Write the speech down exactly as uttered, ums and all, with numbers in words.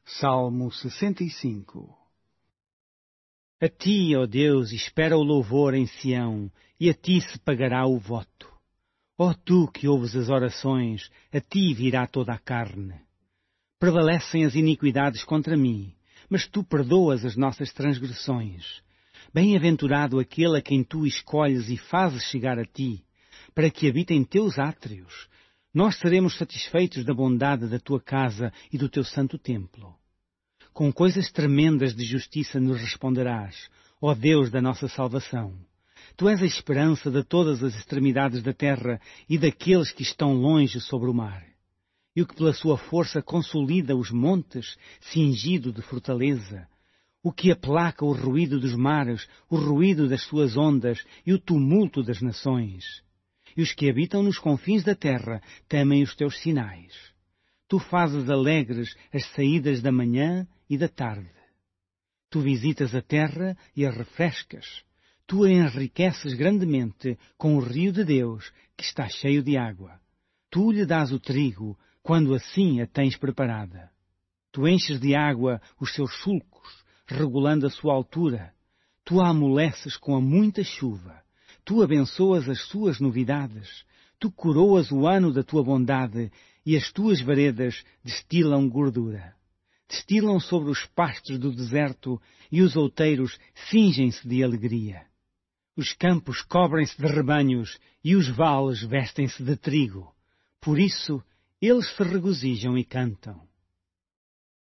Salmo sessenta e cinco. A ti, ó Deus, espera o louvor em Sião, e a ti se pagará o voto. Ó tu que ouves as orações, a ti virá toda a carne. Prevalecem as iniquidades contra mim, mas tu perdoas as nossas transgressões. Bem-aventurado aquele a quem tu escolhes e fazes chegar a ti, para que habite em teus átrios. Nós seremos satisfeitos da bondade da tua casa e do teu santo templo. Com coisas tremendas de justiça nos responderás, ó Deus da nossa salvação. Tu és a esperança de todas as extremidades da terra e daqueles que estão longe sobre o mar. E o que pela sua força consolida os montes, cingido de fortaleza. O que aplaca o ruído dos mares, o ruído das suas ondas e o tumulto das nações. E os que habitam nos confins da terra temem os teus sinais. Tu fazes alegres as saídas da manhã e da tarde. Tu visitas a terra e a refrescas. Tu a enriqueces grandemente com o rio de Deus, que está cheio de água. Tu lhe dás o trigo, quando assim a tens preparada. Tu enches de água os seus sulcos, regulando a sua altura. Tu a amoleces com a muita chuva. Tu abençoas as suas novidades. Tu coroas o ano da tua bondade, e as tuas veredas destilam gordura. Destilam sobre os pastos do deserto, e os outeiros cingem-se de alegria. Os campos cobrem-se de rebanhos, e os vales vestem-se de trigo. Por isso, eles se regozijam e cantam.